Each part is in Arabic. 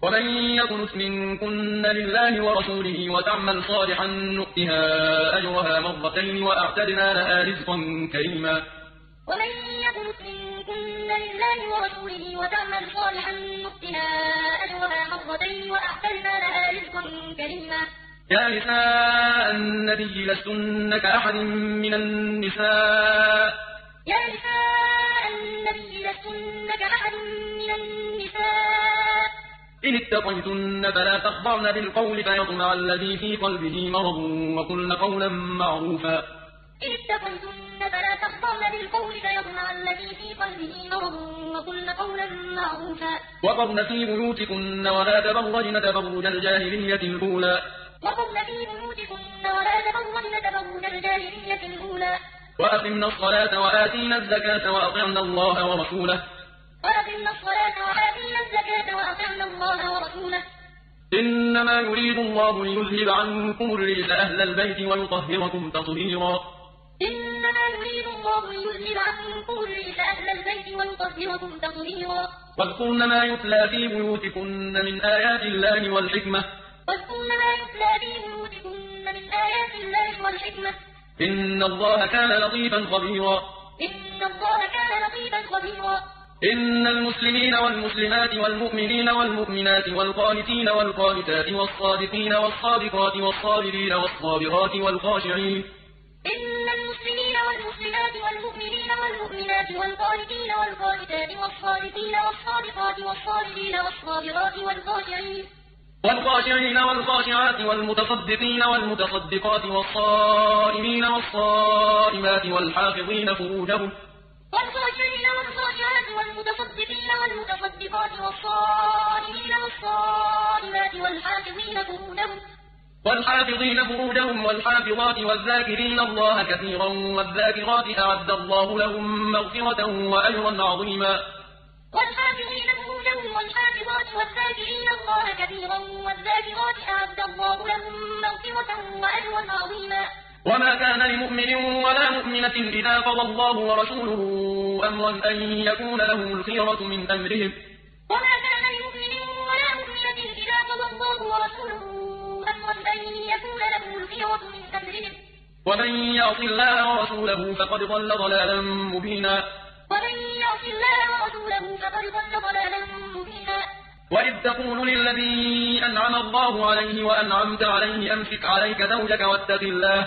ومن يقنت منكن لله ورسوله وتعمل صالحا نؤتها أجرها مرتين وأعتدنا لها رزقا كريما. ومن يقنت منكن لله ورسوله وتعمل صالحا نؤتها أجرها مرتين وأعتدنا لها رزقا كريما. يا نساء النبي لستن كأحد من النساء إن اتقيتن فلا تخضعن بالقول فيطمع الذي في قلبه مرض وقلن قولا معروفا. وقرن في بيوتكن ولا تبرجن تبرج الجاهلية الأولى وأقمنا الصلاة وآتينا الزكاة وأطعنا الله ورسوله إنما يريد الله ليذهب عنكم الرجس أهل البيت ويطهركم تطهيرا. واذكرن ما يتلى في بيوتكن من آيات الله والحكمة إن الله كان لطيفا خبيرا. إن المسلمين والمسلمات والمؤمنين والمؤمنات والقانتين والقانتات والصادقين والصادقات والصابرين والصابرات والخاشعين والخاشعين والخاشعات والمتصدقين والمتصدقات والصائمين والصائمات والحافظين فروجهم والحافظات والذاكرين الله كثيرا والذاكرات أعد الله لهم مغفرة وأجرا عظيما. وما كان لمؤمن ولا مؤمنة إذا قضى الله ورسوله أمرا أن يكون لهم الخيرة من أمرهم ومن يعص الله ورسوله فقد ضل ضلالا مبينا. وإذ تقول للذي أنعم الله عليه وأنعمت عليه أمسك عليك زوجك واتق الله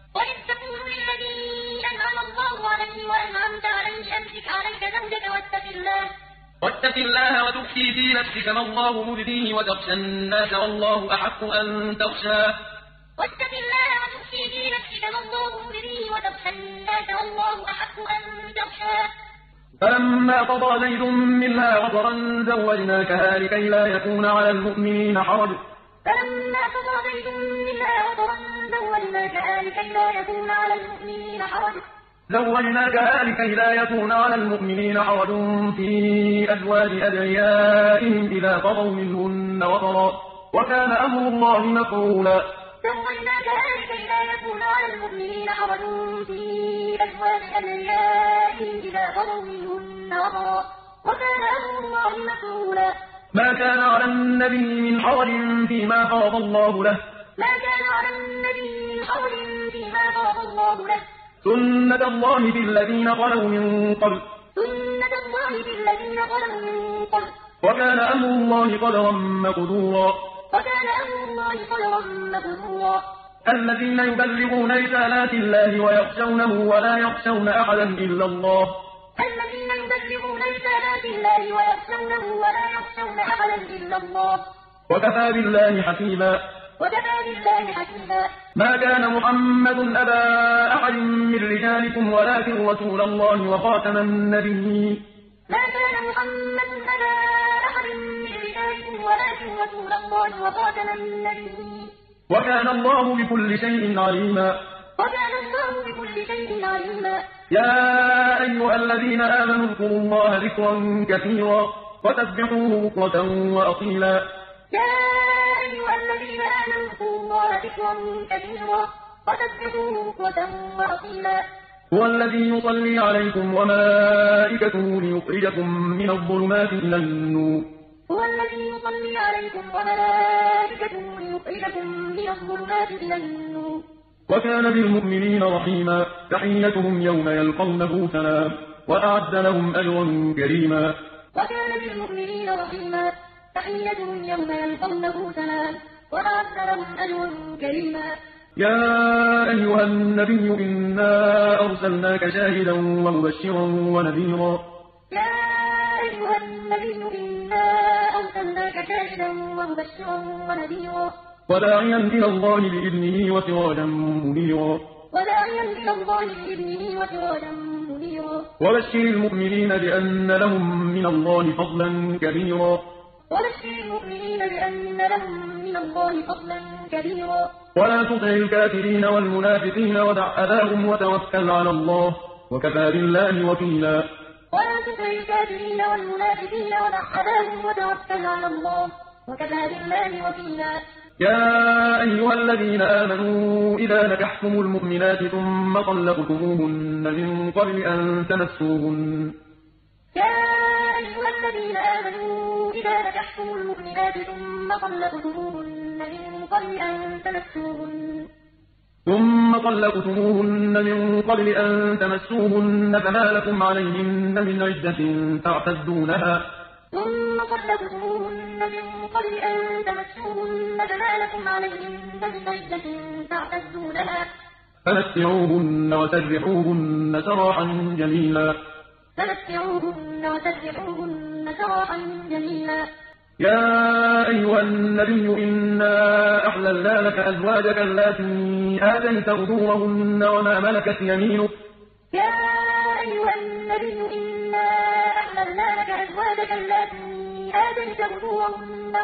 واتق الله وتخفي في نفسك ما الله مبديه وتخشى الناس والله أحق أن تخشاه فلما قضى زيد منها وطرا زوجناكها لكي لا يكون على المؤمنين حرج في أزواج أدعيائهم إذا قضوا منهن وطرا وكان أمر الله مفعولا. ما كان على النبي من حرج فيما فرض الله له سنة الله في الذين خلوا من قبل وكان أمر الله قدرا مقدورا. الذين يبلغون رسالات الله ويخشونه ولا يخشون أحدا إلا الله وكفى بالله حسيبا. ما كان محمد أبا أحد من رجالكم ولكن رسول الله وخاتم النبيين. وكان الله بكل شيء عليما. يا أيها الذين آمنوا اذكروا الله ذكرا كثيرا وسبحوه بكرة وأصيلا. هو الذي يصلي عليكم وملائكته ليخرجكم من الظلمات إلى النور هو الذي يصلي عليكم وملائكته ليخرجكم من الظلمات إلى النور. وكان بالمؤمنين رحيما. تحيتهم يوم يلقونه سلام وأعد لهم أجرا كريما. وكان بالمؤمنين رحيما. تحيتهم يوم يلقونه سلام وأعد لهم أجرا كريما. يا أيها النبي إنا أرسلناك شاهدا ومبشرا ونذيرا. يا أيها النبي إنا أرسلناك شاهدا ومبشرا ونذيرا. وداعيا إلى الله بإذنه وسراجا منيرا. وداعيا إلى الله بإذنه وسراجا منيرا. وبشر المؤمنين بأن لهم من الله فضلا كبيرا. وبشر المؤمنين بأن لهم من الله فضلا كبيرا. ولا تطع الكافرين والمنافقين ودع أذاهم وتوكل على الله وكفى بالله وكيلا. ولا تطع الكافرين والمنافقين ودع أذاهم وتوكل على الله وكفى بالله وكيلا. يا أيها الذين آمنوا إذا نكحتم المؤمنات ثم طلقتموهن من قبل أن تمسوهن. يا أيها الذين آمنوا إذا نكحتم المؤمنات ثم طلقتموهن من قبل أن تمسوهن. فما لكم عليهن من عدة تعتدونها. ثم طلقتموهن من قبل أن تمسوهن فما لكم عليهن من عدة تعتدونها. فمتعوهن وسرحوهن سراحا جميلا. فمتعوهن وسرحوهن سراحا جميلا. يا أيها النبي إنا أحللنا لك أزواجك اللاتي آتيت أجورهن وما ملكت يمينك. يا أيها النبي إنا أحللنا لك أزواجك اللاتي آتيت أجورهن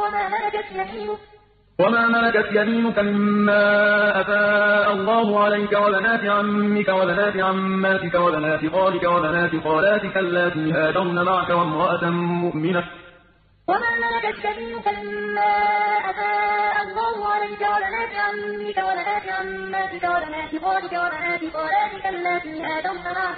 وما ملكت يمينك مما أفاء الله عليك وبنات عمك وبنات عماتك وبنات خالك وبنات خالاتك اللاتي هاجرن معك وامرأة مؤمنة. وما ملكت يمينك مما أفاء الله عليك وبنات عمك وبنات عماتك وبنات خالك وبنات خالاتك اللاتي هاجرن معك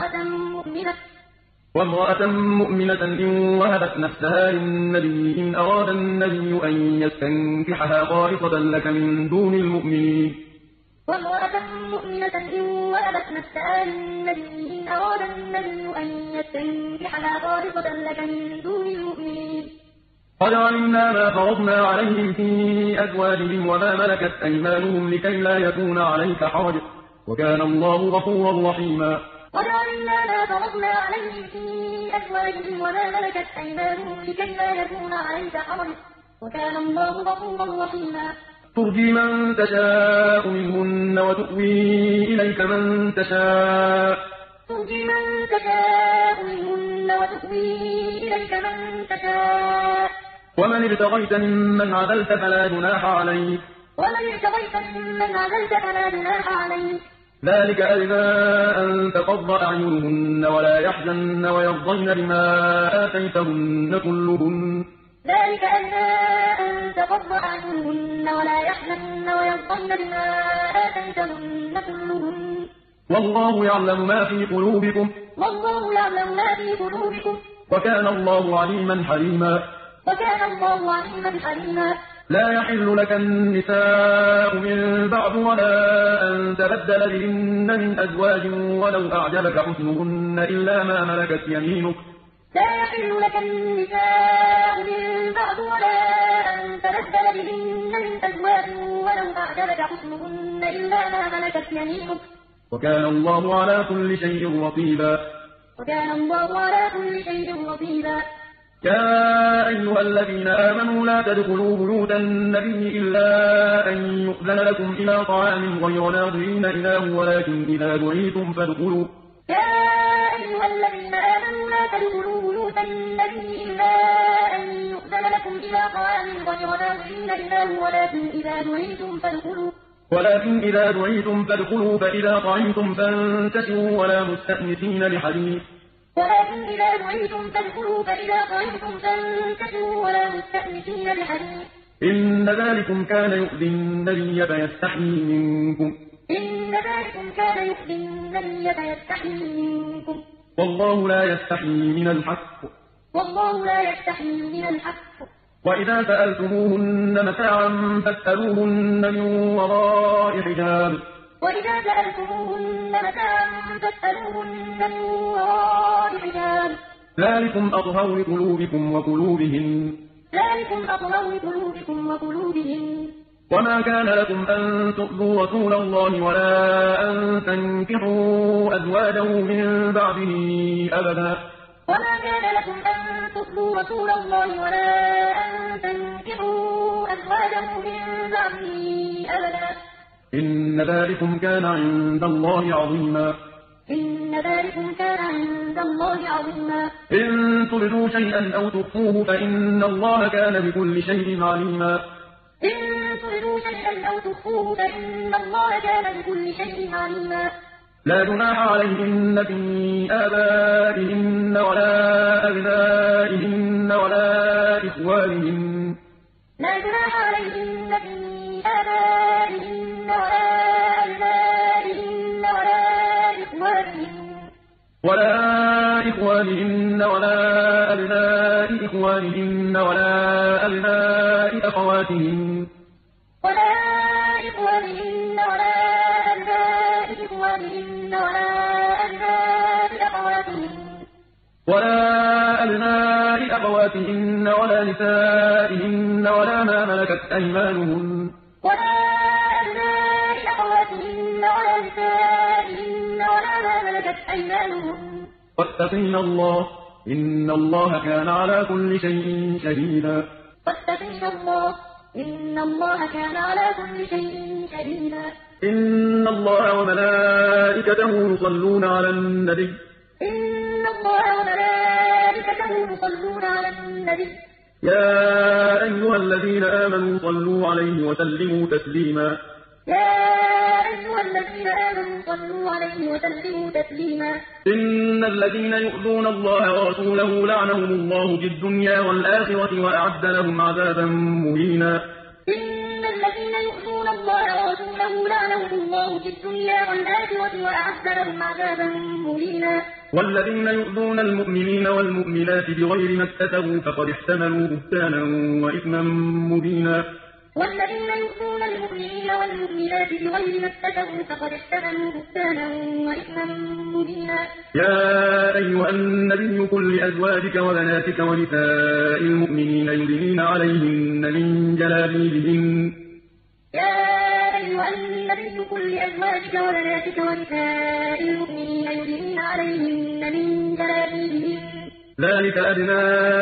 وامرأة مؤمنة إن وهبت نفسها للنبي إن أراد النبي أن يستنكحها خالصة لك من دون المؤمنين. وامرأة مؤمنة إن وهبت نفسها للنبي إن أراد النبي أن يستنكحها خالصة لك من دون المؤمنين. قد علمنا ما فرضنا عليهم في أزواجهم وما ملكت أيمانهم لكي لا يكون عليك حرج وكان الله غفورا رحيما. قد علمنا ما فرضنا عليهم في أزواجهم وما ملكت أيمانهم لكي لا يكون عليك حرج وكان الله غفورا رحيما. ترجي من تشاء منهن وتؤوي إليك من تشاء. ترجي من تشاء منهن وتؤوي إليك من تشاء. ومن ابتغيت ممن عدلت فلا جناح عليك. ومن ابتغيت ممن عدلت فلا جناح عليك. ذلك أدنى أن تقض أعينهن ولا يحزن ويرضين بما آتيتهن كلهن. ذلك أدنى أن تقض أعينهن ولا يحزن ويرضين بما آتيتهن كلهن. والله يعلم ما في قلوبكم. والله يعلم ما في قلوبكم. وكان الله عليما حليما. وكان الله عليما حليما. لا يحل لك النساء من بعد ولا أن تبدل بهن من أزواج ولو أعجبك حسنهن إلا ما ملكت يمينك. لا يحل لك النساء من بعد ولا أن تبدل بهن من أزواج ولو أعجبك حسنهن إلا ما ملكت يمينك. وكان الله على كل شيء رقيبا. وكان الله على كل شيء رقيبا. يا أيها الذين آمنوا لا تدخلوا بيوت النبي إلا أن يؤذن لكم إلى طعام غير ناظرين إناه ولكن إذا دعيتم فادخلوا. يا أيها الذين آمنوا لا تدخلوا بيوت النبي إلا أن يؤذن لكم إلى طعام غير ناظرين إناه ولكن إذا دعيتم فادخلوا فإذا طعمتم فانتشروا ولا مستأنسين لحديث. ولكن إذا دعيتم فادخلوا فإذا طعمتم فانتشروا ولا مستأنسين لحديث. إن ذلكم كان يؤذي النبي فيستحيي منكم. إن ذلكم كان يؤذي النبي فيستحيي منكم. والله لا يستحيي من الحق. والله لا يستحيي من الحق. وإذا سألتموهن متاعا فاسألوهن من وراء حجاب. وإذا سألتموهن متاعا فاسألوهن من وراء حجاب. ذلكم أطهر لقلوبكم وقلوبهن. ذلكم أطهر لقلوبكم وقلوبهن. وما كان لكم أن تؤذوا رسول الله ولا أن تنكحوا أزواجه من بعده أبدا. وما كان لكم أن تؤذوا رسول الله ولا أن تنكحوا أزواجه من بعده أبدا. إن ذلكم كان عند الله عظيما. إن ذلكم كان عند الله عظيما. إن تبدوا شيئا أو تخفوه فإن الله كان بكل شيء عليما. إن تبدوا شيئا أو تخفوه فإن الله كان بكل شيء عليما. لا جناح عليهن في آبائهن ولا أبنائهن ولا إخوانهن. لا جناح عليهن في آبائهن ولا أبنائهن ولا إخوانهن ولا أبناء إخوانهن ولا أبناء أخواتهن. ولا إخوانهن ولا أبناء إخوانهن ولا أبناء أخواتهن. ولا أبناء أخواتهن ولا نسائهن ولا ما ملكت أيمانهن. ولا أبناء أخواتهن ولا نسائهن ولا ما ملكت أيمانهن. واتقين الله إن الله كان على كل شيء شهيدا. واتقين الله إن الله كان على كل شيء شهيدا. إن الله وملائكته يصلون على النبي. إن الله وملائكته يصلون على النبي. يا أيها الذين آمنوا صلوا عليه وسلموا تسليما. يا أيها الذين آمنوا صلوا عليه وسلموا تسليما. إن الذين يؤذون الله ورسوله لعنهم الله في الدنيا والآخرة وأعد لهم عذابا مهينا. إن الذين يؤذون الله ورسوله لعنهم الله في الدنيا والآخرة وأعد لهم عذابا مهينا. والذين يؤذون المؤمنين والمؤمنات بغير ما اكتسبوا فقد احتملوا بهتانا وإثما مبينا. والذين يؤذون المؤمنين والمؤمنات بغير ما اكتسبوا فقد احتملوا بهتانا وإثما مبينا. يا أيها النبي قل لأزواجك وبناتك ونساء المؤمنين يدنين عليهن من جلابيبهن. يا أيها النبي قل لأزواجك وبناتك ونساء المؤمنين يدنين عليهن من جلابيبهن. ذلك أدنى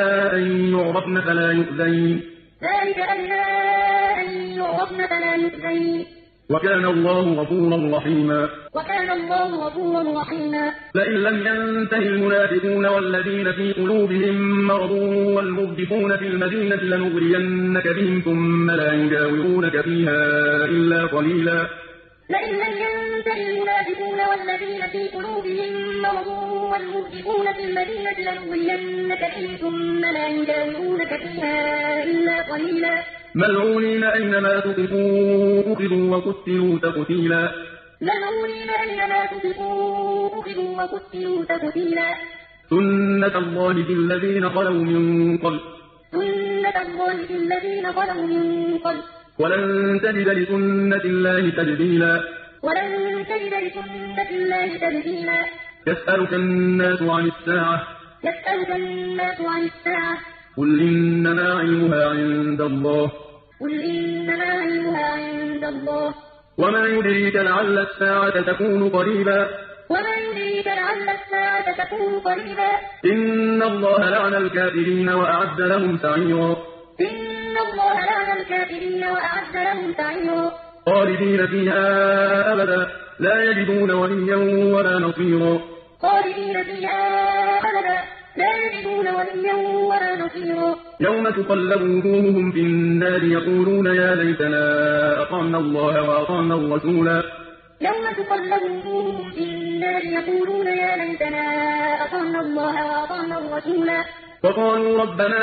أن يعرفن فلا يؤذين. ذلك أدنى أن يعرفن فلا يؤذين. وكان الله غفورا رحيما. وكان الله غفورا رحيما. لئن لم ينته المنافقون والذين في قلوبهم مرض والمرجفون في المدينة لنغرينك بهم ثم لا يجاورونك فيها إلا قليلا. لئن لم ينته المنافقون والذين في قلوبهم مرض والمرجفون في المدينة لنغرينك بهم ثم لا يجاورونك فيها إلا قليلا. ملعونين أينما تقفوا أخذوا وقتلوا تقتيلا. ملعونين أينما تقفوا أخذوا وقتلوا تقتيلا. سنة الله في الذين خلوا من قبل. سنة الله في الذين خلوا من قبل. ولن تجد لسنة الله تبديلا. ولن تجد لسنة الله تبديلا. يسألك الناس عن الساعة. يسألك الناس عن الساعة. قل إنما علمها عند الله. قل إنما علمها عند الله. وما يدريك لعل الساعة تكون قريبا. وما يدريك لعل الساعة تكون قريبا. إن الله لعن الكافرين وأعد لهم سعيرا. إن الله لعن الكافرين وأعد لهم سعيرا. خالدين فيها أبدا لا يجدون وليا ولا نصيرا. خالدين فيها أبدا لا يجدون وليا ولا نصيرا. يوم تقلب وجوههم في النار يقولون يا ليتنا أطعنا الله وأطعنا الرسولا. يوم تقلب وجوههم في النار يقولون يا ليتنا أطعنا الله وأطعنا الرسولا. وقالوا ربنا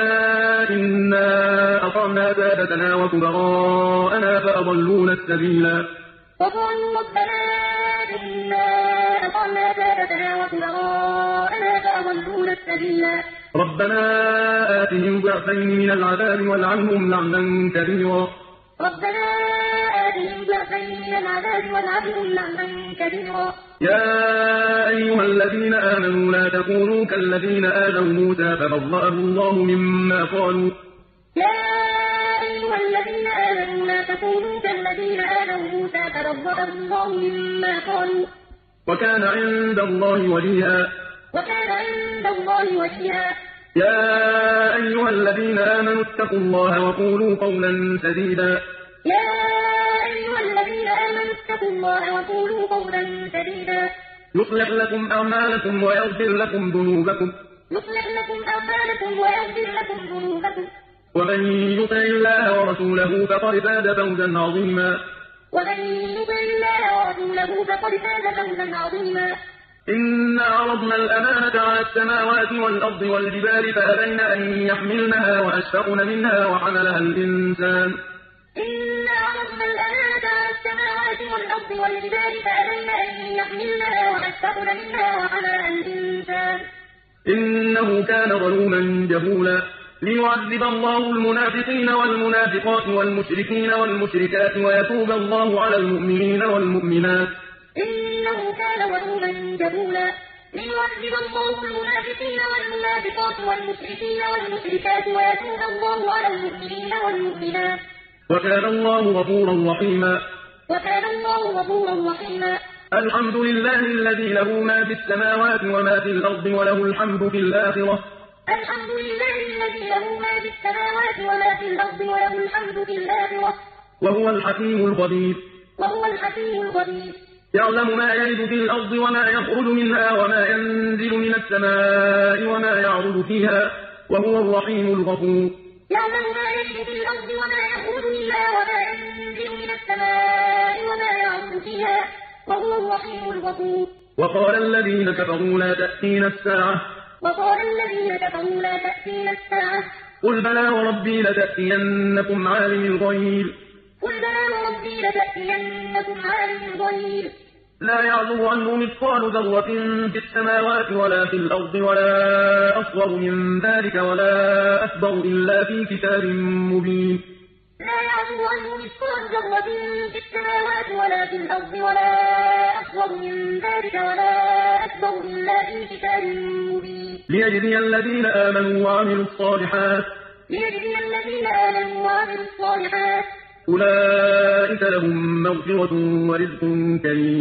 إنا أطعنا سادتنا وكبراءنا فأضلونا السبيلا. وقالوا ربنا إنا أطعنا سادتنا وكبراءنا فأضلونا السبيلا. ربنا آتهم ضعفين من العذاب والعنهم لعنا كبيرا. ربنا آتهم ضعفين من العذاب والعنهم لعنا كبيرا. يا أيها الذين آمنوا لا تكونوا كالذين آذوا موسى فبرأه الله مما قالوا. يا أيها الذين آمنوا لا تكونوا كالذين آذوا موسى فبرأه الله مما قالوا. وكان عند الله وجيها. وكان عند الله وجيها. يا أيها الذين آمنوا اتقوا الله وقولوا قولا سديدا. يا أيها الذين آمنوا اتقوا الله وقولوا قولا سديدا. يصلح لكم أعمالكم ويغفر لكم ذنوبكم. يصلح لكم أعمالكم ويغفر لكم ذنوبكم. ومن يطع الله ورسوله فقد فاز فوزا عظيما. ومن يطع الله ورسوله فقد فاز فوزا عظيما. إنا عرضنا الأمانة على السماوات والأرض والجبال فأبين أن يحملنها وأشفقن منها وحملها الإنسان. إنا عرضنا الأمانة على السماوات والأرض والجبال فأبين أن يحملنها وأشفقن منها وحملها الإنسان. إنه كان ظلوما جهولا. ليعذب الله المنافقين والمنافقات والمشركين والمشركات ويتوب الله على المؤمنين والمؤمنات. إنه كان ظلوما جهولا. ليعذب الله المنافقين والمنافقات والمشركين والمشركات ويتوب الله على المؤمنين والمؤمنات. وكان الله غفورا رحيما. وكان الله غفورا رحيما. الحمد لله الذي له ما في السماوات وما في الأرض وله الحمد في الآخرة. الحمد لله الذي له ما في السماوات وما في الأرض وله الحمد في الآخرة. وهو الحكيم الخبير. وهو الحكيم الخبير. يعلم ما يلج في الأرض وما يخرج منها وما ينزل من السماء وما يعرض فيها وهو الرحيم الغفور. يعلم ما يلج في الأرض وما يخرج منها وما ينزل من السماء وما يعرض فيها وهو الرحيم الغفور. وقال الذين كفروا لا تأتينا الساعة. وقال الذين كفروا لا تأتينا الساعة. قل بلى وربي لتأتينكم عالم الغيب. قل بلى وربي لتأتينكم عالم الغيب. لا يعزب عنه مثقال ذرة في السماوات ولا في الأرض ولا أصغر من ذلك ولا أكبر إلا في كتاب مبين. لا يعزب عنه مثقال ذرة في السماوات ولا في الأرض ولا أصغر من ذلك ولا أكبر إلا في كتاب مبين. ليجزي الذين آمنوا وعملوا الصالحات. ليجزي الذين آمنوا وعملوا الصالحات. أولئك لهم مغفرة ورزق كريم.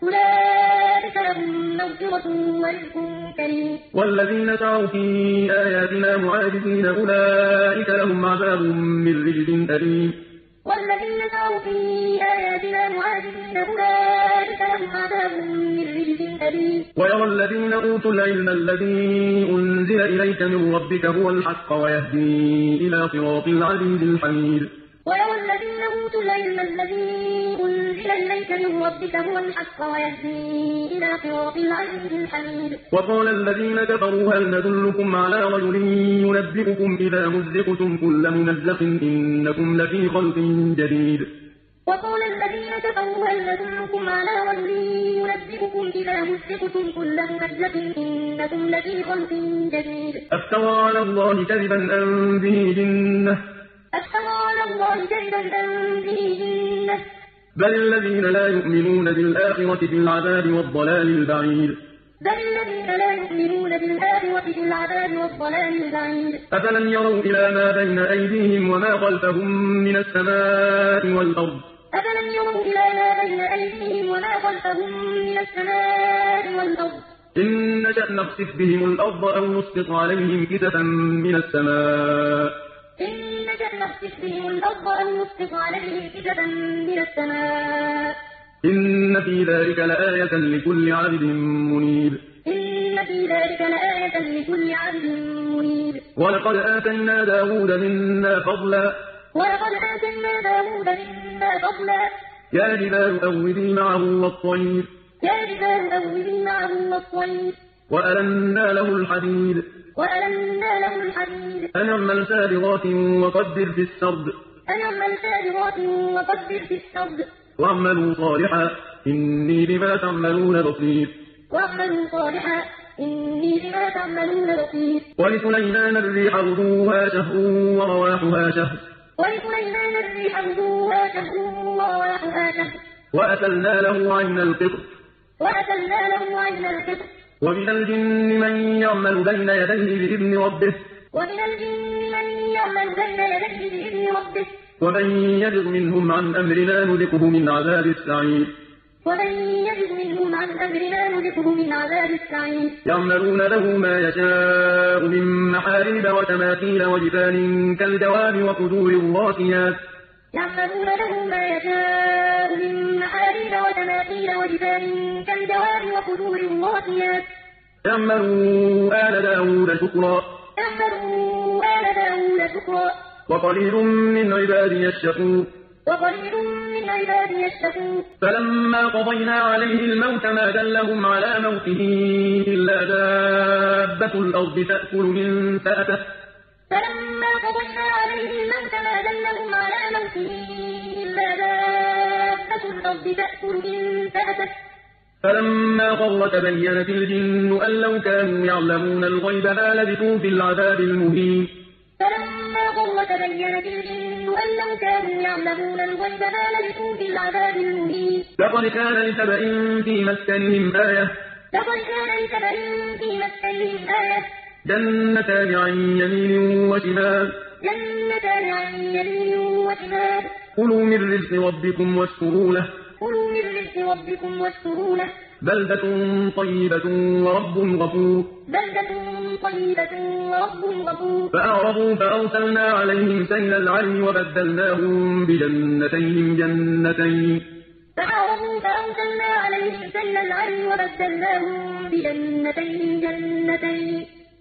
أولئك لهم مغفرة ورزق كريم. والذين سعوا في آياتنا معاجزين أولئك لهم عذاب من رجز أليم. والذين سعوا في آياتنا معاجزين أولئك لهم عذاب من رجز أليم. ويرى الذين أوتوا العلم الذي أنزل إليك من ربك هو الحق ويهدي إلى صراط العزيز الحميد. ويرى الذين أوتوا العلم الذي أنزل إليك من ربك هو الحق ويهدي إلى صراط العزيز الحميد. وقال الذين كفروا هل ندلكم على رجل ينبئكم إذا مزقتم كل ممزق إنكم لفي خلق جديد. وقال الذين كفروا هل ندلكم على رجل ينبئكم إذا مزقتم كل ممزق إنكم لفي خلق جديد. أفترى على الله كذبا أم به جنة. أفترى على الله كذبا أم به جنة. بل الذين لا يؤمنون بالآخرة في العذاب والضلال البعيد. بل الذين لا يؤمنون بالآخرة في العذاب والضلال البعيد. أفلم يروا إلى ما بين أيديهم وما خلفهم من السماء والأرض. أفلم يروا إلى ما بين أيديهم وما خلفهم من السماء والأرض. إن نشأ نخسف بهم الأرض أو نسقط عليهم كسفا من السماء. إن نشأ نخسف بهم الأرض أو نسقط عليهم كسفا من السماء. إن في ذلك لآية لكل عبد منيب. إن في ذلك لآية لكل عبد منيب. ولقد آتينا داود منا فضلا. ولقد آتينا داود منا فضلا. يا جبال أوبي معه والطير. يا جبال أوبي معه والطير. وألنا له الحديد. وألنا له الحديد. أن اعمل سابغات وقدر في السرد. أن اعمل سابغات وقدر في السرد. واعملوا صالحا إني بما تعملون بصير. واعملوا صالحا إني بما تعملون بصير. ولسليمان الريح غدوها شهر ورواحها شهر. ولسليمان الريح غدوها شهر ورواحها شهر. وأسلنا له عين القطر. وأسلنا له عين القطر. ومن الجن من يعمل بين يديه بإذن ربه. ومن الجن من يعمل بين يديه بإذن ربه. ومن يزغ منهم عن أمرنا نذقه من عذاب السعير. ومن يزغ منهم عن أمرنا نذقه من عذاب السعير. يعملون له ما يشاء من محاريب وتماثيل وجفان كالجواب وقدور الراسيات. يعملون له ما يشاء من محاريب وتماثيل وجفان كالجواب وقدور الراسيات. اعملوا آل داود شكرا. اعملوا آل داود شكرا. وقليل من عبادي الشكور. وقليل من عبادي الشكور. فلما قضينا عليه الموت ما دلهم على موته إلا دابة الأرض تأكل من سأته. فلما قضينا عليه الموت ما دلهم على موته إلا دابة الأرض تأكل من سأته. فلما قر تبينت الجن أن لو كانوا يعلمون الغيب ما لبثوا في العذاب المهين. فلما قر تبينت الجن أن لو كانوا يعلمون الغيب ما لبثوا في العذاب المهين. لقد كان لسبإ في مسكنهم آية. لقد كان لسبإ في مسكنهم آية. جنتان عن يمين وشمال. جنتان عن يمين وشمال. كلوا من رزق ربكم واشكروا له. كلوا من رزق ربكم واشكروا له. بلدة طيبة ورب غفور. بلدة طيبة ورب غفور. فأعرضوا فأرسلنا عليهم سيل العرم وبدلناهم بجنتين جنتين. فأعرضوا فأرسلنا عليهم سيل العرم وبدلناهم بجنتين جنتين.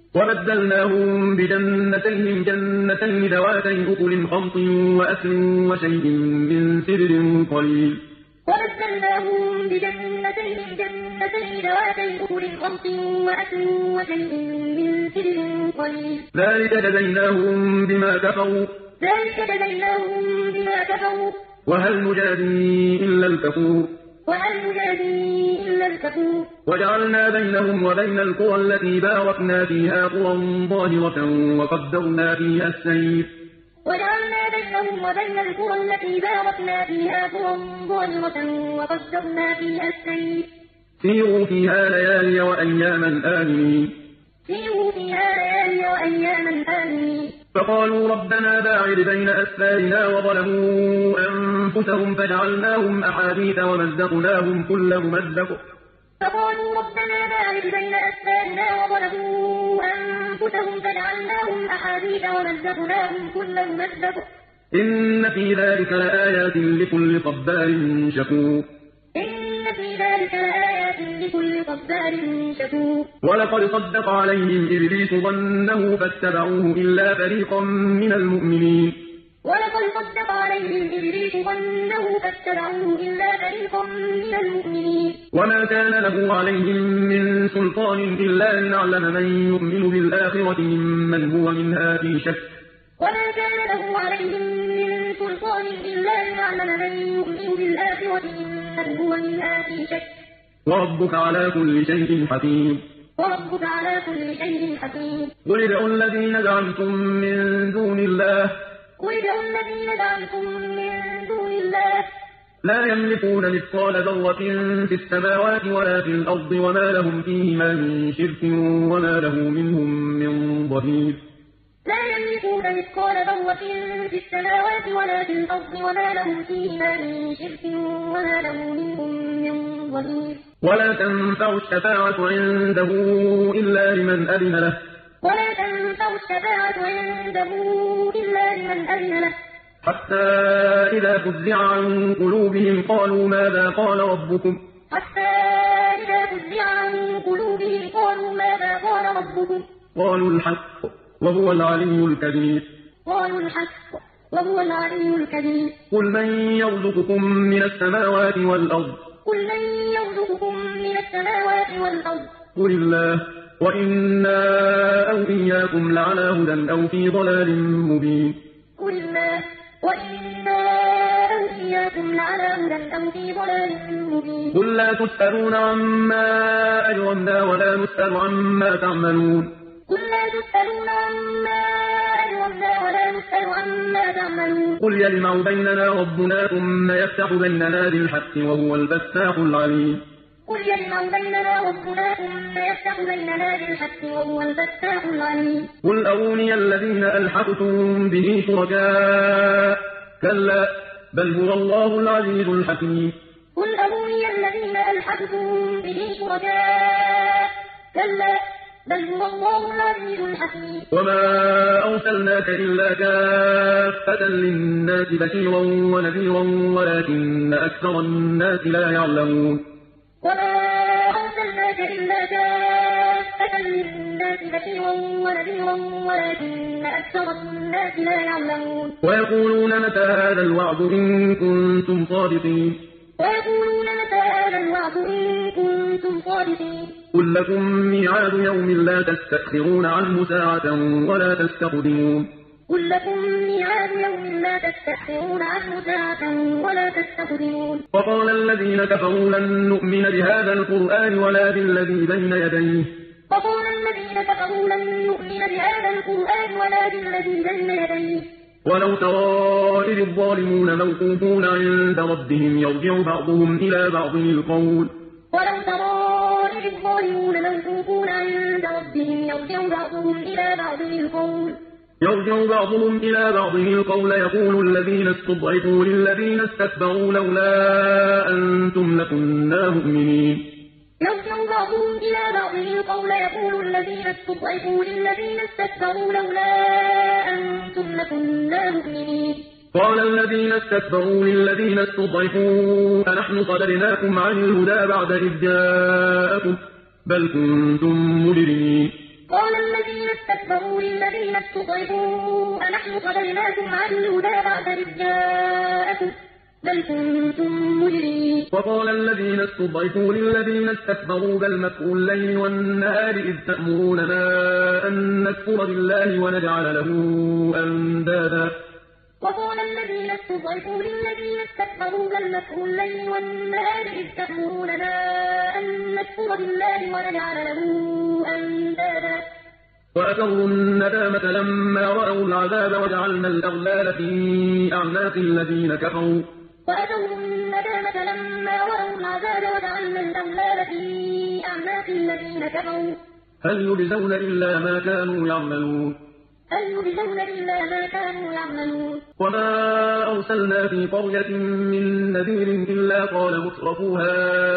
وبدلناهم بجنتين جنتين ذواتي أكل خمط وأكل وشيء من سدر قليل. وبدلناهم بجنتين جنتين ذواتي أكل خمط وأكل وشيء من سدر قليل. ذلك جزيناهم بما كفروا. ذلك جزيناهم بما كفروا. وهل نجازي إلا الكفور. وهل نجازي إلا الكفور. وجعلنا بينهم وبين القرى التي باركنا فيها قرى ظاهرة وقدرنا فيها السير. وجعلنا بينهم وبين القرى التي باركنا فيها قرى ظاهرة وقدرنا فيها السير. سيروا فيها ليالي وأياما آمنين. سيروا فيها ليالي وأياما آمنين. فقالوا ربنا باعد بين أسفارنا وظلموا أنفسهم فجعلناهم أحاديث ومزقناهم كل ممزق. فقالوا ربنا باعد بين أسفارنا وظلموا أنفسهم فجعلناهم أحاديث ومزقناهم كل ممزق. إن في ذلك لآيات لكل صبار شكور. إن في ذلك لآيات لكل صبار شكور. ولقد صدق عليهم إبليس ظنه فاتبعوه إلا فريقا من المؤمنين. ولقد صدق عليهم إبليس ظنه فاتبعوه إلا فريقا من المؤمنين. وما كان له عليهم من سلطان إلا لنعلم من يؤمن بالآخرة ممن هو منها في شك. وما كان له عليهم من سلطان إلا لنعلم من يؤمن بالآخرة ممن هو منها في شك. وربك على كل شيء حكيم. وربك على كل شيء حكيم. قل ادعوا الذين زعمتم من دون الله. قل ادعوا الذين زعمتم من دون الله. لا يملكون مثقال ذرة في السماوات ولا في الأرض وما لهم فيهما من شرك وما له منهم من ظهير. لا يملكون مثقال ذرة في السماوات ولا في الأرض وما لهم فيهما من شرك وما له منهم من ظهير. ولا تنفع الشفاعة عنده إلا لمن أذن له. ولا تنفع الشفاعة عنده إلا لمن أذن له. حتى إذا فزع عن قلوبهم قالوا ماذا قال ربكم. حتى إذا فزع عن قلوبهم قالوا ماذا قال ربكم. قالوا الحق وهو العلي الكبير. قالوا الحق وهو العلي الكبير. قل من يرزقكم من السماوات والأرض. قل من يرزقكم من السماوات والأرض. قل الله وإنا أو إياكم لعلى هدى أو في ضلال مبين. قل الله وإنا أو إياكم أنتم لعلى هدى أو في ضلال مبين. قل لا تسألون عما أجرمنا ولا نسأل عما تعملون. قل لا تسألون عما أجرمنا ولا نسأل عما تعملون. قل يجمع بيننا ربنا ثم يفتح بيننا بالحق وهو الفتاح العليم. قل يجمع بيننا ربنا ثم يفتح بيننا بالحق وهو الفتاح العليم. قل أروني الذين ألحقتم به شركاء كلا بل هو الله العزيز الحكيم. قل أروني الذين ألحقتم به شركاء كلا بل هو الله العزيز الحكيم. وما أرسلناك إلا كافة للناس بشيرا ونذيرا ولكن أكثر الناس لا يعلمون. وما أرسلناك إلا كافة للناس بشيرا ونذيرا ولكن أكثر الناس لا يعلمون. ويقولون متى هذا الوعد إن كنتم صادقين. ويقولون متى هذا الوعد إن كنتم صادقين. قل لكم ميعاد يوم لا تستأخرون عنه ساعة ولا تستقدمون. قل لكم ميعاد يوم لا تستأخرون عنه ساعة ولا تستقدمون. وقال الذين كفروا لن نؤمن بهذا القرآن ولا بالذي بين يديه. وقال الذين كفروا لن نؤمن بهذا القرآن ولا بالذي بين يديه. ولو ترى إذ الظالمون موقوفون عند ربهم يرجع بعضهم إلى بعض القول. ولو ترى إذ الظالمون موقوفون عند ربهم يرجع بعضهم إلى بعض القول يقول الذين استضعفوا للذين استكبروا لولا أنتم لكنا مؤمنين. يرجع بعضهم إلى بعض القول يقول الذين استضعفوا للذين استكبروا لولا أنتم لكنا مؤمنين. قال الذين استكبروا للذين استضعفوا أنحن صدرناكم عن الهدى بعد إذ جاءكم بل كنتم مجرمين. قال الذين استكبروا للذين استضعفوا أنحن صدرناكم عن الهدى بعد إذ جاءكم بل كنتم مجرمين. وقال الذين استضعفوا للذين استكبروا بل مكر الليل والنهار إذ تأمروننا أن نكفر بالله ونجعل له أندادا. وقال الذين استضعفوا للذين استكبروا بل مكر الليل والنهار إذ تأمروننا أن نكفر بالله ونجعل له أندادا. وأسروا الندامة لما رأوا العذاب وجعلنا الأغلال في أعناق الذين كفروا. وأسروا الندامة لما رأوا العذاب وجعلنا الأغلال في أعناق الذين كفروا. هل يجزون إلا ما كانوا يعملون. هل يجزون إلا ما كانوا يعملون. وما أرسلنا في قرية من نذير إلا قال مترفوها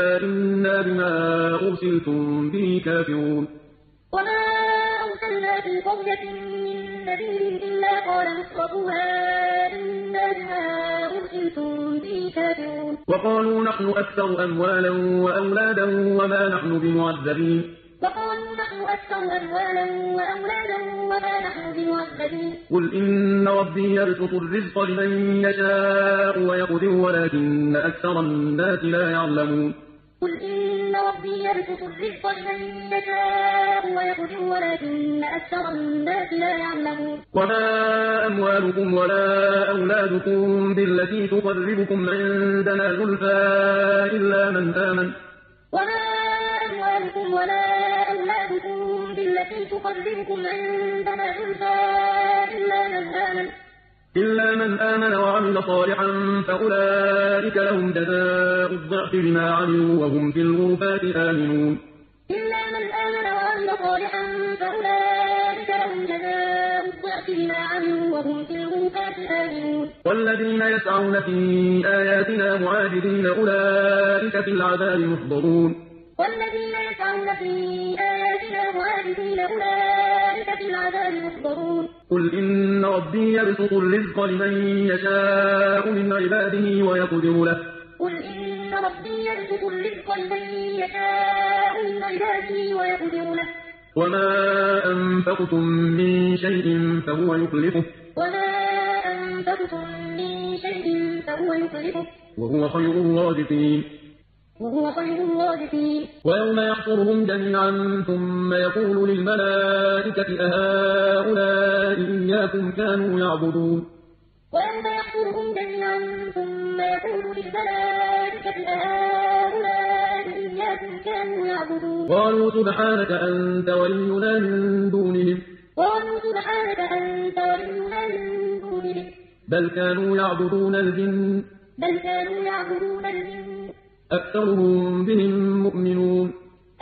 إنا بما أرسلتم به كافرون. وما أرسلنا في قرية من نذير إلا قال مترفوها إنا بما أرسلتم به كافرون. وقالوا نحن أكثر أموالا وأولادا وما نحن بمعذبين. وقالوا نحن أكثر أموالا وأولادا وما نحن بمعذبين. قل إن ربي يبسط الرزق لمن يشاء ويقدر ولكن أكثر الناس لا يعلمون. قل إن ربي يبسط الرزق لمن يشاء ويقدر ولكن أكثر الناس لا يعلمون. وما أموالكم ولا أولادكم بالتي تقربكم عندنا زلفى إلا من آمن. وما أموالكم ولا أولادكم بالتي تقربكم عندنا زلفى إلا من آمن وعمل صالحا فأولئك لهم جزاء الضعف بما عملوا وهم في الغرفات آمنون. إلا من آمن وعمل صالحا فأولئك لهم جزاء الضعف بما عملوا وهم في الغرفات آمنون. والذين يسعون في آياتنا معاجزين أولئك في العذاب محضرون. والذين يسعون في آياتنا معاجزين أولئك في العذاب محضرون. قل إن ربي يبسط الرزق لمن يشاء من عباده ويقدر له. قل إن ربي يبسط الرزق لمن يشاء من عباده ويقدر له. وما أنفقتم من شيء فهو يخلفه. وما أنفقتم من شيء فهو يخلفه. وهو خير الرازقين. وهو خير الرازقين. ويوم يحشرهم جميعا ثم يقول للملائكة أهؤلاء إياكم كانوا يعبدون. ويوم يحشرهم جميعا ثم ثم يقول للملائكة أهؤلاء إياكم كانوا يعبدون قالوا سبحانك أنت ولينا من دونهم بل كانوا يعبدون الجن أكثرهم بهم مؤمنون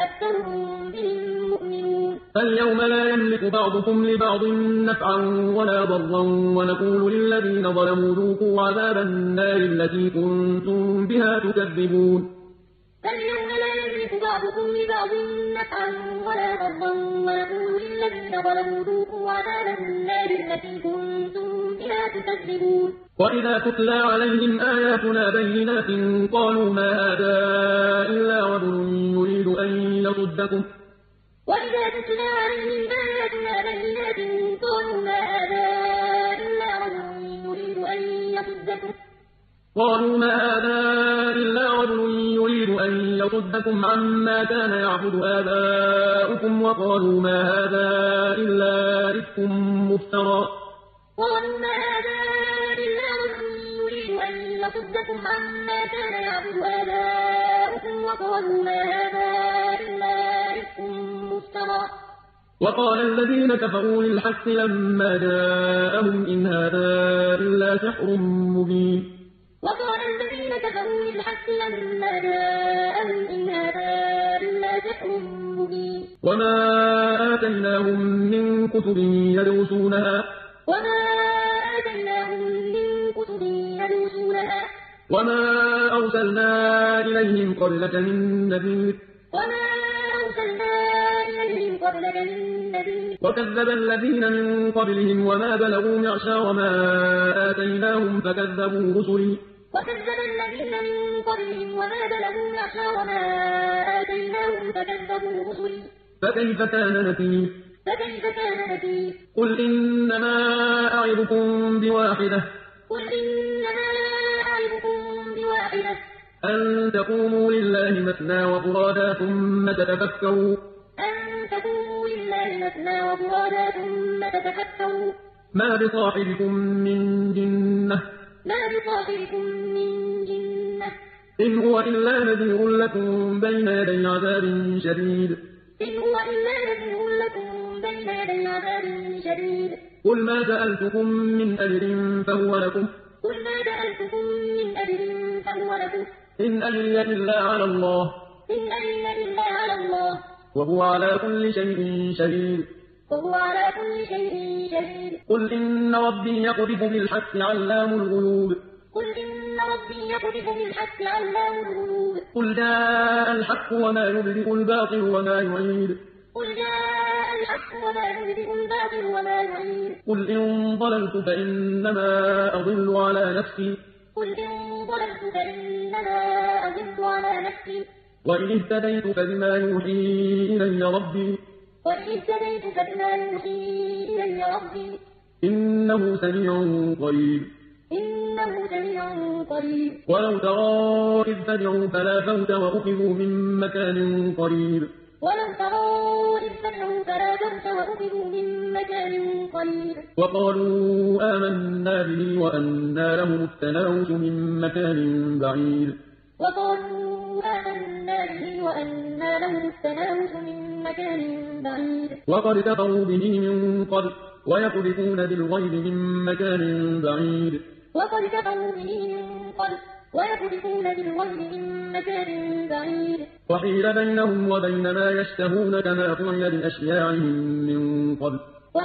فاليوم لا يملك بعضكم لبعض نفعا ولا ضرا ونقول للذين ظلموا ذوقوا عذاب النار التي كنتم بها تكذبون فاليوم لا يملك بعضكم لبعض نفعا ولا ضرا ونقول للذين ظلموا ذوقوا عذاب النار التي كنتم بها تكذبون وإذا تتلى عليهم آياتنا بينات قالوا ما هذا إلا رجل يريد أن يصدكم قالوا ما هذا إلا رجل يريد أن يصدكم عما كان يعبد آباؤكم وقالوا ما هذا إلا إفك مفترى وقال الذين كفروا للحق لما جاءهم إن هذا إلا سحر مبين وما آتيناهم من كتب يدرسونها وما أرسلنا إليهم قبلك من نذير وكذب الذين من قبلهم وما بلغوا معشار ما آتيناهم فكذبوا رسلي فكيف كان نكير قل إنما أعظكم بواحدة أن تقوموا لله مثنى وفرادا ثم تتفكروا ما بصاحبكم من جنة إن هو إلا نذير لكم بين يدي عذاب شديد قل ما سألتكم من أجر فهو لكم إن أجري إلا على الله وهو على كل شيء شهيد قل إن ربي يقذف بالحق علام الغيوب قل جاء الحق وما يبدئ الباطل وما يعيد قل إن ضللت فإنما أضل على نفسي وإن اهتديت فبما يوحي إلي ربي إنه سميع قريب ولو ترى إذ فزعوا فلا فوت وأخذوا من مكان قريب وقالوا آمنا به وأنى لهم التناوش من مكان بعيد وقد كفروا به من قبل ويقذفون بالغيب من مكان بعيد وحيل بينهم وبين ما يشتهون كما فعل بأشياعهم من قبل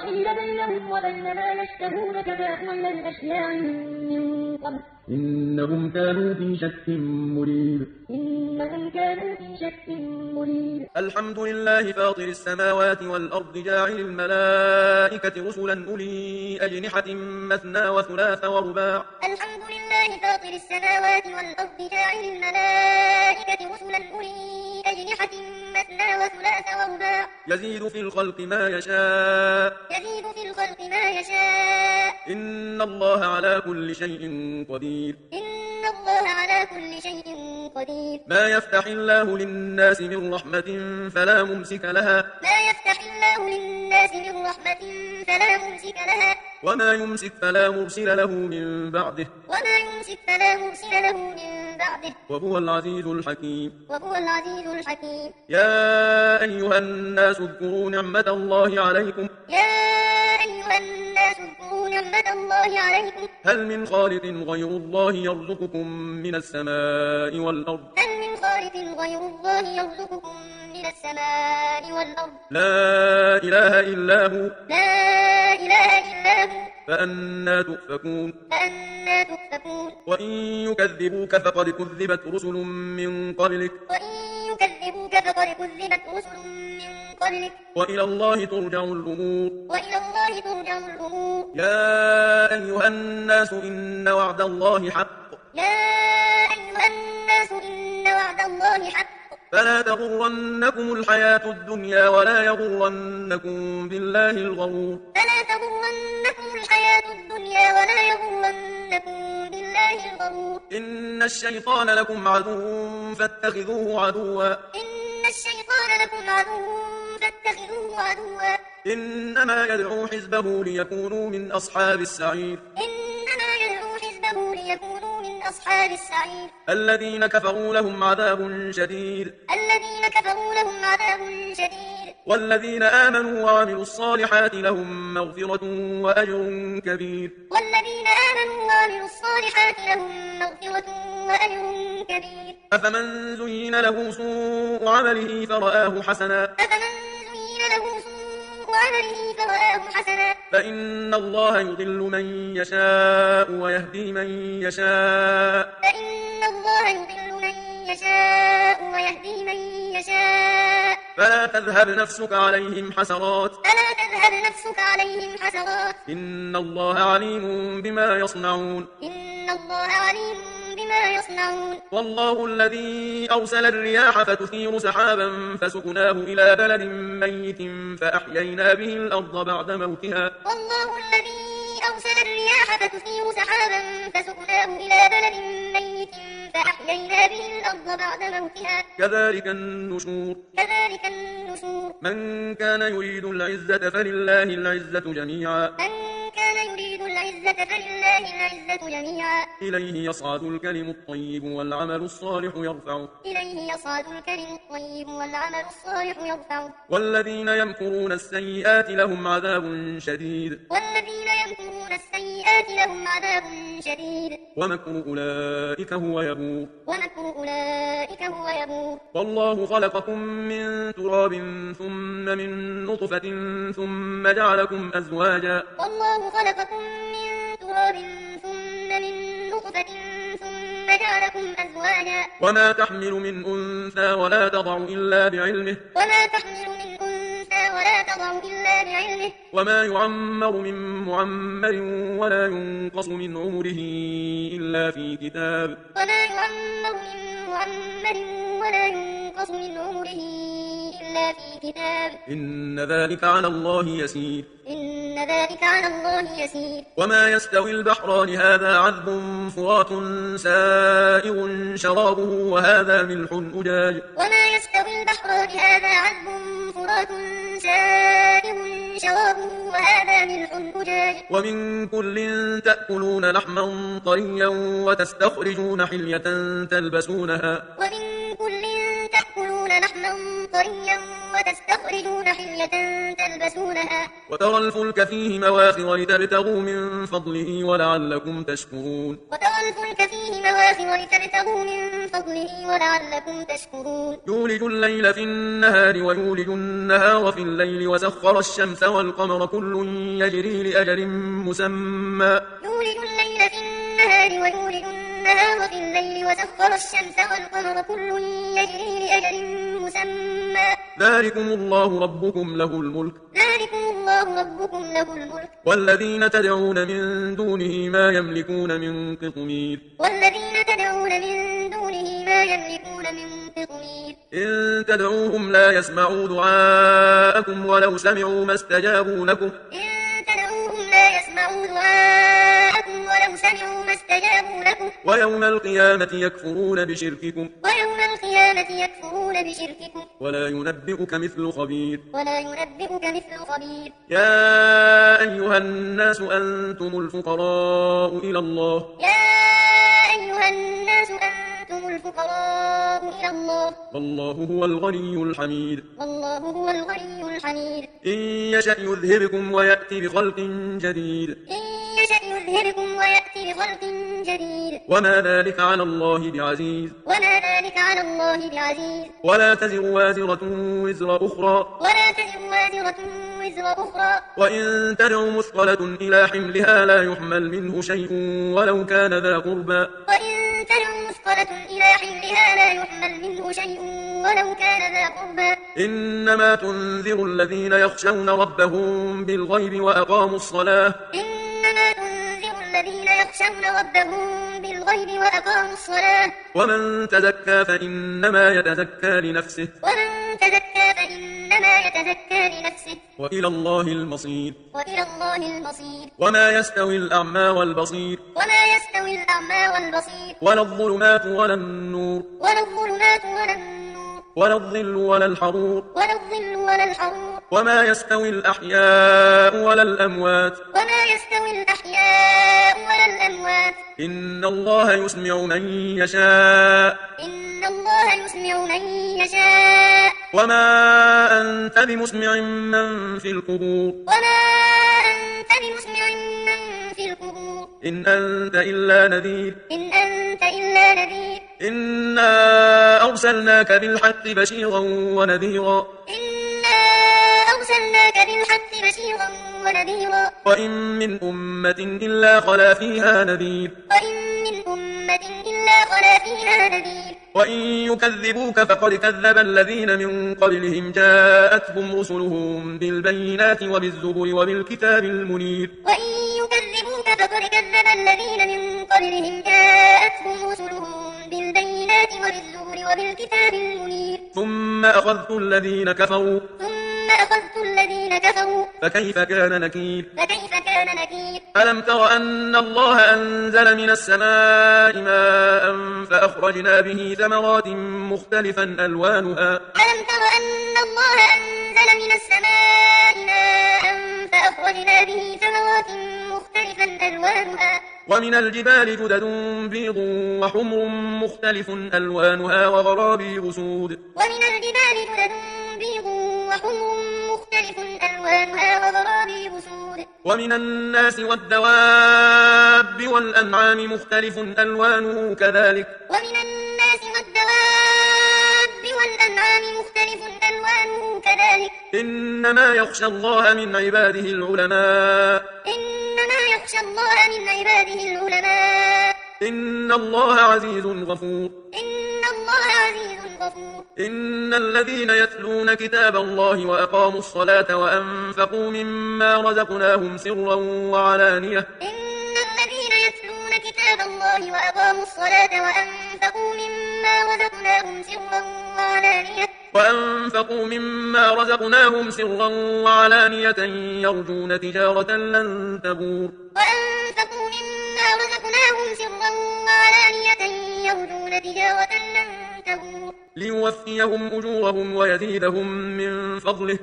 إنهم كانوا في شك مريب الحمد لله فاطر السماوات والأرض جاعل الملائكة رسلا أولي أجنحة مثنى وثلاث ورباع الحمد لله فاطر السماوات والأرض جاعل الملائكة رسلا أولي أجنحة مثنى وثلاث ورباع يزيد في الخلق ما يشاء إن الله على كل شيء قدير ما يفتح الله للناس من رحمة فلا ممسك لها وما يمسك فلا مرسل له من بعده وما يمسك فلا مرسل له من بعده وهو العزيز الحكيم وهو العزيز الحكيم يا أيها الناس اذكروا نعمة الله عليكم يا أيها الناس اذكروا نعمة الله عليكم هل من خالق غير الله يرزقكم من السماء والأرض هل من خالق غير الله يرزقكم من السماء والأرض لا إله إلا هو لا إله إلا هو فأنى تؤفكون فأنى تؤفكون وإن يكذبوك فقد كذبت رسل من قبلك وإن يكذبوك فقد كذبت رسل من قبلك وإلى الله ترجع الأمور وإلى الله ترجع الأمور يا أيها الناس إن وعد الله حق يا أيها الناس إن وعد الله حق فلا تغرنكم الحياة الدنيا ولا يغرنكم بالله الغرور فلا تغرنكم الحياة الدنيا ولا يغرنكم بالله الغرور إن الشيطان لكم عدو فاتخذوه عدوا إن الشيطان لكم عدو فاتخذوه عدوا إنما يدعو حزبه ليكونوا من أصحاب السعير إنما يدعو حزبه ليكونوا من أصحاب السعير الذين كفروا لهم عذاب شديد الذين كفروا لهم عذاب شديد والذين آمنوا وعملوا الصالحات لهم مغفرة وأجر كبير والذين آمنوا وعملوا الصالحات لهم مغفرة وأجر كبير أفمن زين له سوء عمله فرآه حسنا أفمن زين له سوء عمله فرآه حسنا فإن الله يضل من يشاء ويهدي من يشاء فإن الله يضل من يشاء ويهدي من يشاء فلا تذهب نفسك عليهم حسرات فلا تذهب نفسك عليهم حسرات إن الله عليم بما يصنعون إن الله عليم بما يصنعون والله الذي أرسل الرياح فتثير سحابا فسقناه إلى بلد ميت فأحيينا به الأرض بعد موتها والله الذي أرسل الرياح فتثير سحابا فسقناه إلى بلد ميت فأحيينا به الأرض بعد موتها كذلك النشور كذلك النشور من كان يريد العزة فلله العزة جميعا من كان يريد العزة فلله العزة جميعا إليه يصعد الكلم الطيب والعمل الصالح يرفعه إليه يصعد الكلم الطيب والعمل الصالح يرفعه والذين يمكرون السيئات لهم عذاب شديد والذين يمكرون السيئات لهم عذاب شديد ومكر أولئك هو يبور ومكر أولئك هو يبور والله خلقكم من تراب ثم من نطفة ثم جعلكم أزواجا والله خلقكم من تراب ثم من نطفة ثم جعلكم أزواجا وما تحمل من أنثى ولا تضع إلا بعلمه وما تحمل من أنثى ولا تضع إلا بعلمه وما يعمر من معمر ولا ينقص من عمره إلا في كتاب وما يعمر من معمر ولا ينقص من عمره إلا في كتاب إن ذلك على الله يسير إن ذلك على الله يسير وما يستوي البحران هذا عذب فرات سائغ شرابه وهذا ملح أجاج وما يستوي البحران هذا عذب فرات سائغ شرابه وهذا ملح أجاج ومن كل تأكلون لحما طريا وتستخرجون حلية تلبسونها ومن كل تأكلون لحما طريا وتستخرجون حلية تلبسونها وترى الفلك فيه مواخر لتبتغوا من فضله ولعلكم تشكرون وترى الفلك فيه مواخر لتبتغوا من فضله ولعلكم تشكرون يولج الليل في النهار ويولج النهار في الليل وسخر الشمس والقمر كل يجري لأجل مسمى يولج الليل في النهار ويولج النهار في الليل وسخر الشمس والقمر كل يجري لأجل مسمى ذلكم الله ربكم له الملك ذلكم الله ربكم له الملك والذين تدعون من دونه ما يملكون من قطمير والذين تدعون من دونه ما يملكون من قطمير إن تدعوهم لا يسمعوا دعاءكم ولو سمعوا ما استجابوا لكم إن تدعوهم لا يسمعوا دعاءكم ولو سمعوا ما استجابوا لكم ويوم القيامة يكفرون بشرككم ولا ينبئك مثل خبير يا أيها الناس أنتم الفقراء إلى الله والله هو الغني الحميد إن يشأ يذهبكم ويأتي بخلق جديد وما ذلك على الله بعزيز ولا تزر وازرة وزر أخرى وإن تدع مثقلة إلى حملها لا يحمل منه شيء ولو كان ذا قربى إنما تنذر الذين يخشون ربهم بالغيب وأقاموا الصلاة ومن تزكى فإنما يتزكى لنفسه وإلى الله المصير وما يستوي الأعمى والبصير ولا الظلمات ولا النور ولا الظل ولا الحرور وما يستوي الأحياء ولا الأموات إن الله يسمع من يشاء وما أنت بمسمع من في القبور إن أنت إلا نذير إنا أرسلناك بالحق بشيرا ونذيرا وإن من أمة إلا خلا فيها نذير وإن يكذبوك فقد كذب الذين من قبلهم جاءتهم رسلهم بالبينات وبالزبر وبالكتاب المنير ثم أخذت الذين كفروا فكيف كان نكير ألم تر أن الله أنزل من السماء ماء فأخرجنا به ثمرات مختلفا ألوانها ومن الجبال جدد بيض وحمر مختلف ألوانها وغرابيب سود ومن الناس والدواب والأنعام مختلف ألوانه كذلك إنما يخشى الله من عباده العلماء إن الله عزيز غفور إن الذين يتلون كتاب الله وأقاموا الصلاة وأنفقوا مما رزقناهم سرا وعلانية يرجون تجارة لن تبور ليوفيهم أجورهم ويزيدهم من فضله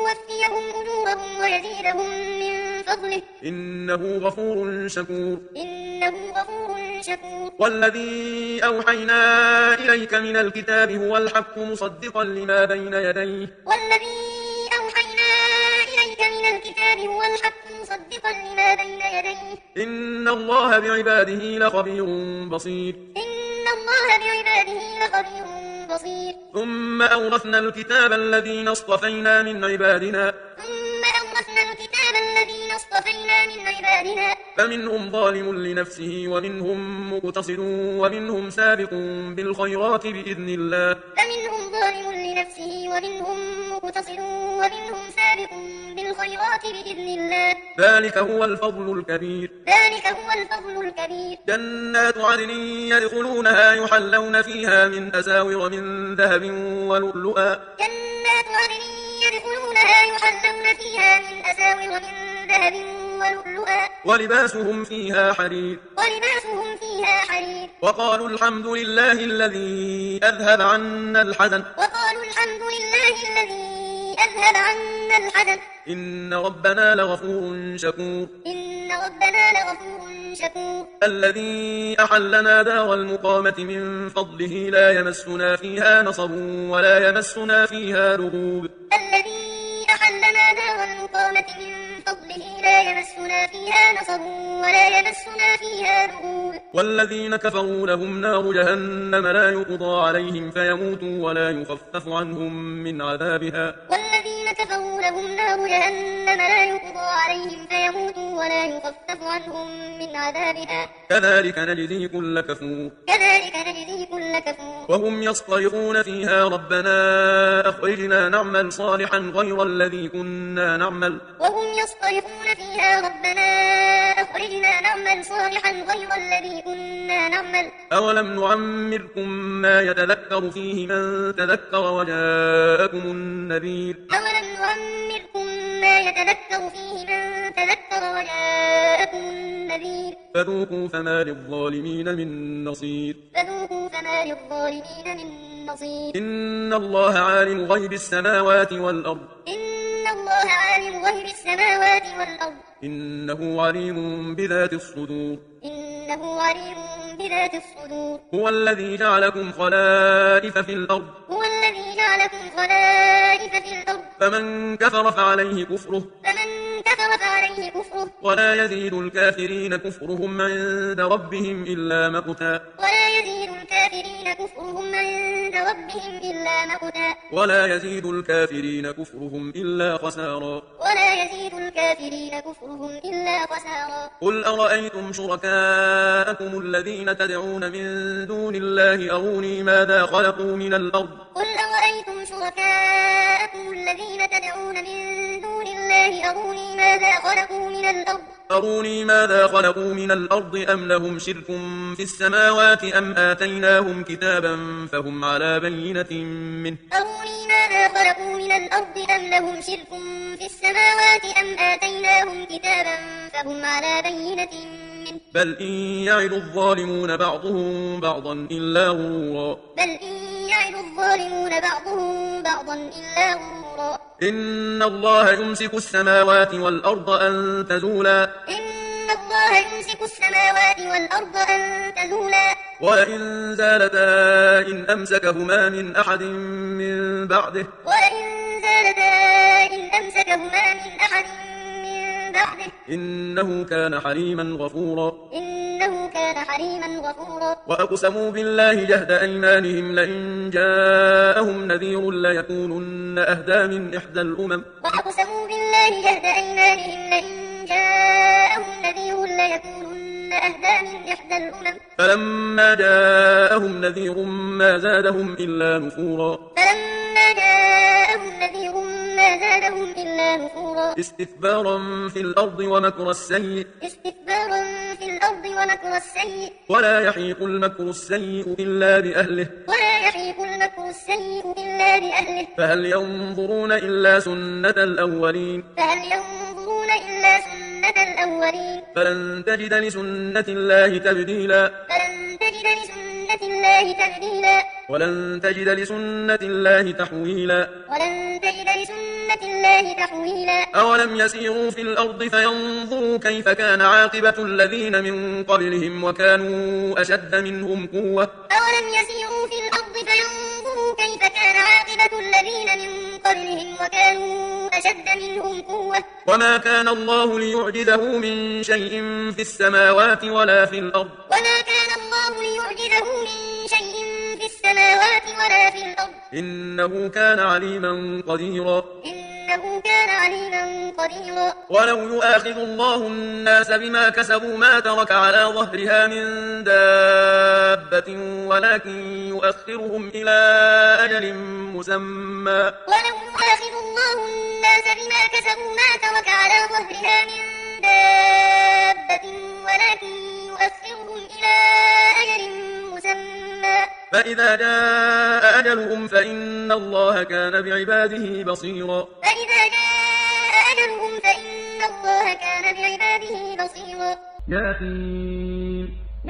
إنه غفور شكور والذي أوحينا إليك من الكتاب هو الحق مصدقا لما بين يديه إن الله بعباده لخبير بصير ثم أورثنا الكتاب الذين اصطفينا من عبادنا فمنهم ظالم لنفسه ومنهم مقتصد ومنهم سابق بالخيرات بإذن الله ذلك هو الفضل الكبير جنات عدن يدخلونها يحلون فيها من أساور من ذهب ولؤلؤا ولؤلؤا ولباسهم فيها حرير وقالوا الحمد لله الذي أذهب عنا الحزن إن ربنا لغفور شكور الذي أحلنا دار المقامة من فضله لا يمسنا فيها نصب ولا يمسنا فيها لغوب والذين كفروا لهم نار جهنم لا يقضى عليهم فيموتوا ولا يخفف عنهم من عذابها كذلك نجزي كل كفور وهم يصطرخون فيها ربنا أخرجنا نعمل صالحا غير الذي كنا نعمل أولم نعمركم ما يتذكر فيه من تذكر وجاءكم النذير فذوقوا فما للظالمين من نصير إن الله عالم غيب السماوات والأرض إنه عليم بذات الصدور هو الذي جعلكم خلائف في الأرض فمن كفر فعليه كفره ولا يزيد الكافرين كفرهم عند ربهم إلا مقتا ولا يزيد الكافرين كفرهم إلا خسارا قل أرأيتم شركاءكم الذين تدعون من دون الله أروني ماذا خلقوا من الأرض أروني ماذا خلقوا من الأرض أم لهم شرك في السماوات أم آتيناهم كتابا فهم على بينة منه بل إن يعد الظالمون بعضهم بعضا إلا غرورا إن الله يمسك السماوات والأرض أن تزولا ولئن زالتا إن أمسكهما من أحد من بعده إنه كان حليما غفورا وأقسموا بالله جهد أيمانهم لئن جاءهم نذير ليكونن أهدى من إحدى الأمم فلما جاءهم نذير ما زادهم إلا نفورا استكبارا في الأرض ومكر السيء ولا يحيق المكر السيء إلا بأهله فهل ينظرون إلا سنة الأولين فلن تجد لسنة الله تبديلا ولن تجد لسنة الله تحويلا أولم يسيروا في الأرض فينظروا كيف كان عاقبة الذين من قبلهم وكانوا أشد منهم قوة وما كان الله ليعجزه من شيء في السماوات ولا في الأرض إنه كان عليما قديرا ولو يؤاخذ الله الناس بما كسبوا ما ترك على ظهرها من دابة ولكن يؤخرهم إلى أجل مسمى فإذا جاء أجلهم فإن الله كان بعباده بصيرا كان بعباده بصيرا ياسين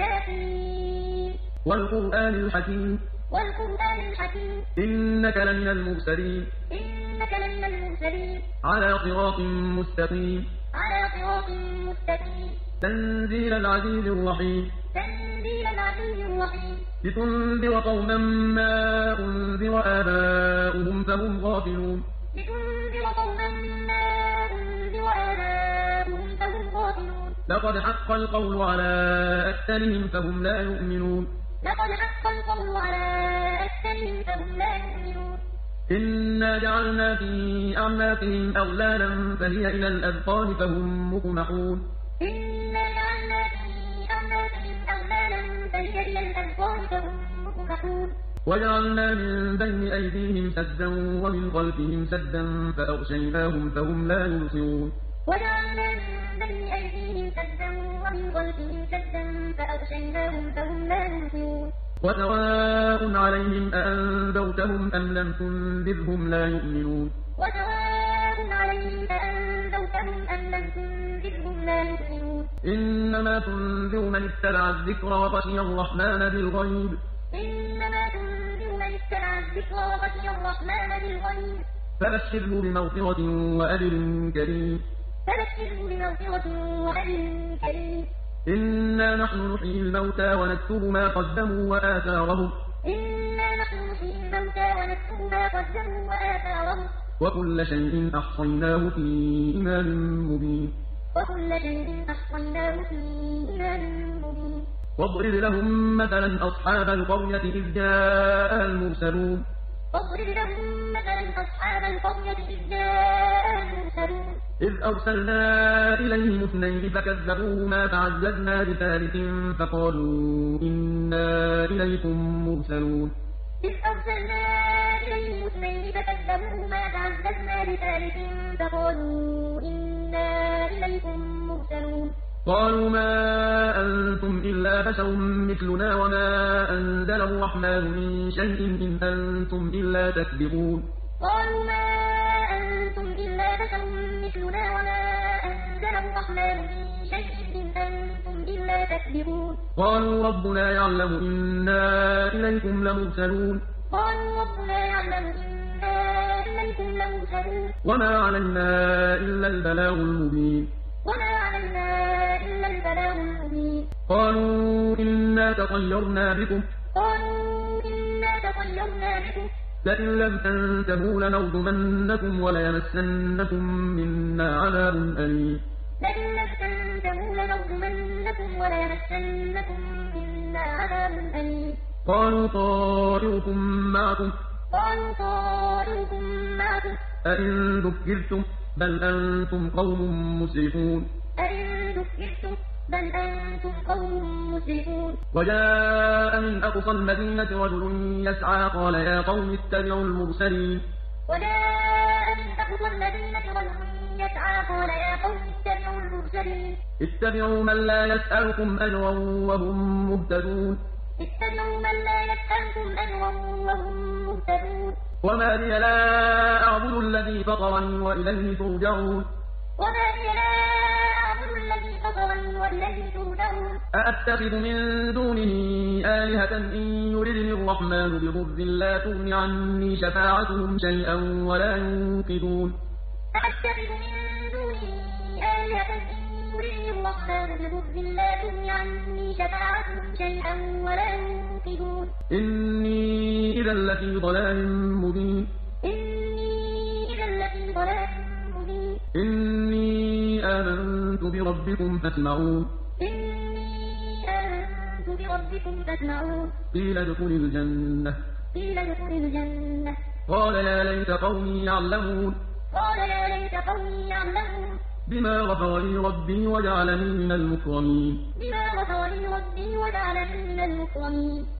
ياسين والقرآن الحكيم والقرآن الحكيم إنك لمن المرسلين إنك لمن المرسلين على صراط مستقيم على صراط مستقيم تنزيل العزيز الرحيم تنزيل العزيز الرحيم لتنذر قوما ما أنذر آباؤهم فهم غافلون لتنذر قوما ما أنذر آباؤهم فهم غافلون لقد حق القول على أكثرهم فهم لا يؤمنون لقد حق القول على أكثرهم فهم لا يؤمنون إنا جعلنا في أعناقهم أغلالا فهي إلى الأذقان فهم مقمحون إنا جعلنا في أعناقهم أغلالا فهي إلى الأذقان فهم مقمحون وجعلنا من بين أيديهم سدا ومن خلفهم سدا فأغشيناهم فهم لا يبصرون وجعلنا من بين أيديهم سدا ومن خلفهم سدا فأغشيناهم فهم لا يبصرون وسواء عليهم أأنذرتهم أم لم تنذرهم لا يؤمنون وسواء عليهم أأنذرتهم أم لم تنذرهم لا يؤمنون إنما تنذر من اتبع الذكر وخشي الرحمن بالغيب إنما تنذر من اتبع الذكر وخشي الرحمن بالغيب فبشره بمغفرة وأجر كريم فبشره بمغفرة وأجر كريم إنا نحن نحيي الموتى ونكتب ما قدموا وآثارهم إنا نحن نحيي الموتى ونكتب ما قدموا وآثارهم وكل شيء أحصيناه في إمام مبين وكل شيء أحصيناه في إمام مبين واضرب لهم مثلا أصحاب القرية إذ جاء المرسلون واضرب لهم مثلا أصحاب القرية إذ جاء المرسلون إذ أرسلنا إليهم اثنين فكذبوهما فعززنا بثالث فقالوا إنا إليكم مرسلون إذ أرسلنا إليهم اثنين فكذبوهما فعززنا بثالث فقالوا إنا إليكم مرسلون قالوا ما أنتم إلا بشر مثلنا وما أنزل الرحمن من شيء إن أنتم إلا تكذبون قالوا ما أنتم إلا بشر مثلنا وما أنزل الرحمن من شيء إن أنتم إلا تكذبون قالوا ربنا يعلم إنا إليكم لمرسلون قالوا ربنا يعلم إنا إليكم لمرسلون وما علينا إلا البلاغ المبين وما علينا إلا البلاغ المبين قالوا إنا تطيرنا بكم قالوا إنا تطيرنا بكم لئن لم تنتهوا لنرجمنكم وليمسنكم منا عذاب أليم لئن لم تنتهوا لنرجمنكم وليمسنكم منا عذاب أليم قالوا طائركم معكم قالوا طائركم معكم أئن ذكرتم بل أنتم قوم مسرفون أئن ذكرتم بل أنتم قوم مسرفون وجاء من أقصى المدينة رجل يسعى قال يا قوم اتبعوا المرسلين وجاء من أقصى المدينة رجل يسعى قال يا قوم اتبعوا المرسلين اتبعوا من لا يسألكم أجرا وهم مهتدون اتبعوا من لا يسألكم أجرا وهم مهتدون وما لي لا أعبد الذي فطرني وإليه ترجعون وما لي لا أعبد الذي فطرني وإليه ترجعون أأتخذ من دونه آلهة إن يردني الرحمن بضر لا تغن عني شفاعتهم شيئا ولا ينقذون أأتخذ من دونه آلهة إن يردني الرحمن بضر لا تغن عني شفاعتهم شيئا ولا ينقذون إني إذا لفي ضلال مبين إني إذا لفي ضلال مبين إني آمنت بربكم فاسمعون إني آمنت بربكم فاسمعون قيل ادخل الجنة قيل ادخل الجنة قال يا ليت قومي يعلمون قال يا ليت قومي يعلمون بما غفر لي ربي وجعلني من المكرمين بما غفر لي ربي وجعلني من المكرمين